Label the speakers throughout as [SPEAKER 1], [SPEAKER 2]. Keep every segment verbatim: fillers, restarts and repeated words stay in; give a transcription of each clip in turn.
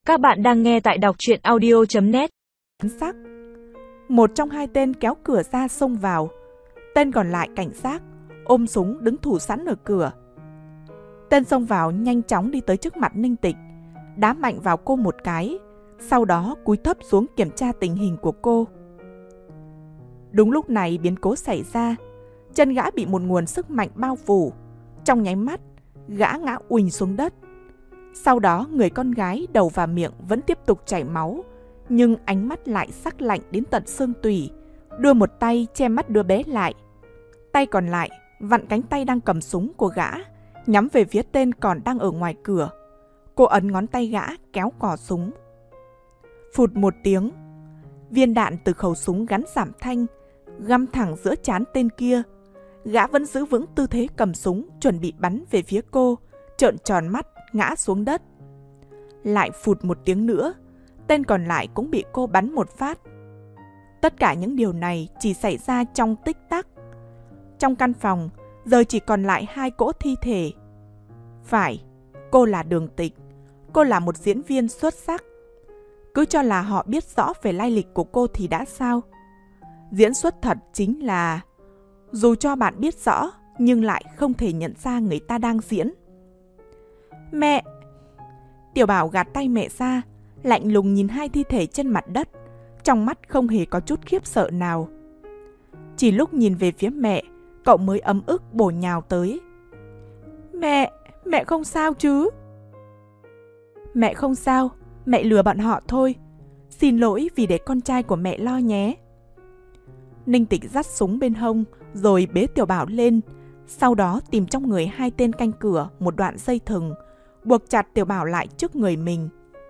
[SPEAKER 1] Các bạn đang nghe tại đọc truyện audio chấm net.
[SPEAKER 2] Sắc. Một trong hai tên kéo cửa ra xông vào. Tên còn lại cảnh giác, ôm súng đứng thủ sẵn ở cửa. Tên xông vào nhanh chóng đi tới trước mặt Ninh Tịch, đá mạnh vào cô một cái, sau đó cúi thấp xuống kiểm tra tình hình của cô. Đúng lúc này biến cố xảy ra, chân gã bị một nguồn sức mạnh bao phủ. Trong nháy mắt, gã ngã uỳnh xuống đất. Sau đó người con gái đầu và miệng vẫn tiếp tục chảy máu, nhưng ánh mắt lại sắc lạnh đến tận xương tủy, đưa một tay che mắt đứa bé lại. Tay còn lại vặn cánh tay đang cầm súng của gã, nhắm về phía tên còn đang ở ngoài cửa. Cô ấn ngón tay gã kéo cò súng. Phụt một tiếng, viên đạn từ khẩu súng gắn giảm thanh găm thẳng giữa trán tên kia. Gã vẫn giữ vững tư thế cầm súng, chuẩn bị bắn về phía cô, trợn tròn mắt ngã xuống đất. Lại phụt một tiếng nữa, tên còn lại cũng bị cô bắn một phát. Tất cả những điều này chỉ xảy ra trong tích tắc. Trong căn phòng giờ chỉ còn lại hai cỗ thi thể. Phải, cô là Đường Tịch, cô là một diễn viên xuất sắc. Cứ cho là họ biết rõ về lai lịch của cô thì đã sao. Diễn xuất thật chính là dù cho bạn biết rõ nhưng lại không thể nhận ra người ta đang diễn. Mẹ! Tiểu Bảo gạt tay mẹ ra, lạnh lùng nhìn hai thi thể trên mặt đất, trong mắt không hề có chút khiếp sợ nào. Chỉ lúc nhìn về phía mẹ, cậu mới ấm ức bổ nhào tới. Mẹ! Mẹ không sao chứ? Mẹ không sao, mẹ lừa bọn họ thôi. Xin lỗi vì để con trai của mẹ lo nhé. Ninh Tịch dắt súng bên hông rồi bế Tiểu Bảo lên, sau đó tìm trong người hai tên canh cửa một đoạn dây thừng, buộc chặt Tiểu Bảo lại trước người mình.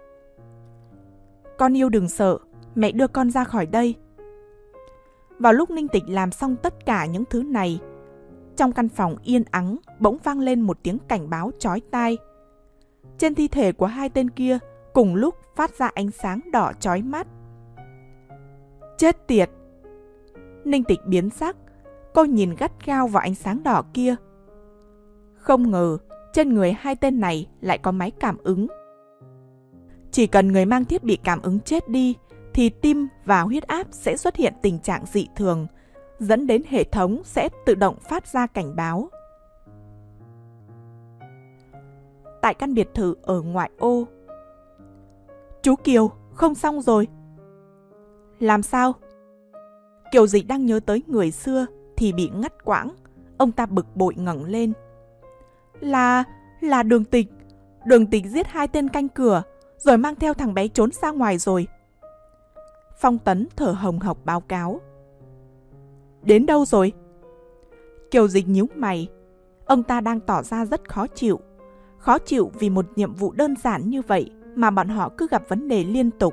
[SPEAKER 2] Con yêu đừng sợ, mẹ đưa con ra khỏi đây. Vào lúc Ninh Tịch làm xong tất cả những thứ này, trong căn phòng yên ắng bỗng vang lên một tiếng cảnh báo chói tai. Trên thi thể của hai tên kia cùng lúc phát ra ánh sáng đỏ chói mắt. Chết tiệt! Ninh Tịch biến sắc, cô nhìn gắt gao vào ánh sáng đỏ kia. Không ngờ trên người hai tên này lại có máy cảm ứng. Chỉ cần người mang thiết bị cảm ứng chết đi thì tim và huyết áp sẽ xuất hiện tình trạng dị thường, dẫn đến hệ thống sẽ tự động phát ra cảnh báo. Tại căn biệt thự ở ngoại ô. Chú Kiều, không xong rồi. Làm sao? Kiều Dịch đang nhớ tới người xưa thì bị ngắt quãng. Ông ta bực bội ngẩng lên. Là... là Đường Tịch. Đường Tịch giết hai tên canh cửa, rồi mang theo thằng bé trốn ra ngoài rồi. Phong Tấn thở hồng hộc báo cáo. Đến đâu rồi? Kiều Dịch nhíu mày. Ông ta đang tỏ ra rất khó chịu. Khó chịu vì một nhiệm vụ đơn giản như vậy mà bọn họ cứ gặp vấn đề liên tục.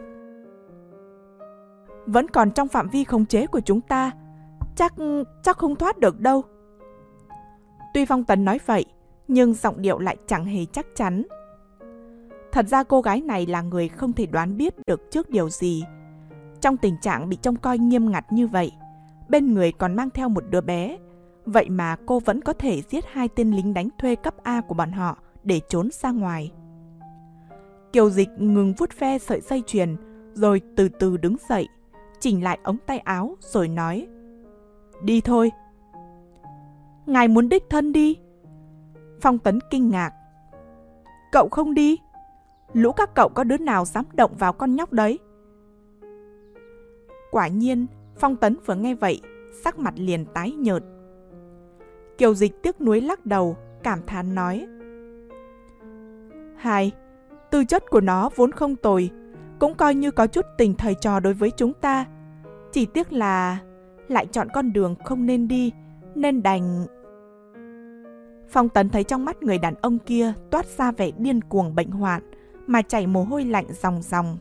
[SPEAKER 2] Vẫn còn trong phạm vi khống chế của chúng ta. Chắc... chắc không thoát được đâu. Tuy Phong Tấn nói vậy, nhưng giọng điệu lại chẳng hề chắc chắn. Thật ra cô gái này là người không thể đoán biết được trước điều gì. Trong tình trạng bị trông coi nghiêm ngặt như vậy, bên người còn mang theo một đứa bé, vậy mà cô vẫn có thể giết hai tên lính đánh thuê cấp A của bọn họ để trốn ra ngoài. Kiều Dịch ngừng vuốt ve sợi dây chuyền, rồi từ từ đứng dậy, chỉnh lại ống tay áo rồi nói. Đi thôi. Ngài muốn đích thân đi? Phong Tấn kinh ngạc. Cậu không đi? Lũ các cậu có đứa nào dám động vào con nhóc đấy? Quả nhiên, Phong Tấn vừa nghe vậy, sắc mặt liền tái nhợt. Kiều Dịch tiếc nuối lắc đầu, cảm thán nói. Hai, tư chất của nó vốn không tồi, cũng coi như có chút tình thầy trò đối với chúng ta. Chỉ tiếc là lại chọn con đường không nên đi, nên đành... Phong Tấn thấy trong mắt người đàn ông kia toát ra vẻ điên cuồng bệnh hoạn, mà chảy mồ hôi lạnh ròng ròng.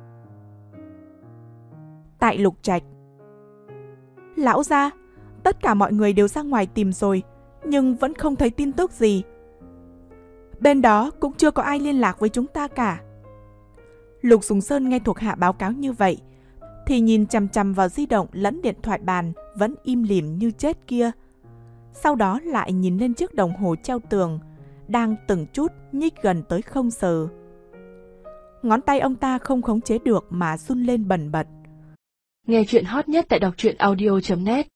[SPEAKER 2] Tại Lục Trạch. Lão gia, tất cả mọi người đều ra ngoài tìm rồi, nhưng vẫn không thấy tin tức gì. Bên đó cũng chưa có ai liên lạc với chúng ta cả. Lục Sùng Sơn nghe thuộc hạ báo cáo như vậy, thì nhìn chằm chằm vào di động lẫn điện thoại bàn vẫn im lìm như chết kia. Sau đó lại nhìn lên chiếc đồng hồ treo tường, đang từng chút nhích gần tới không giờ. ngón tay ông ta không khống chế được mà run lên bần bật.
[SPEAKER 3] Nghe chuyện hot nhất tại đọc truyện audio chấm net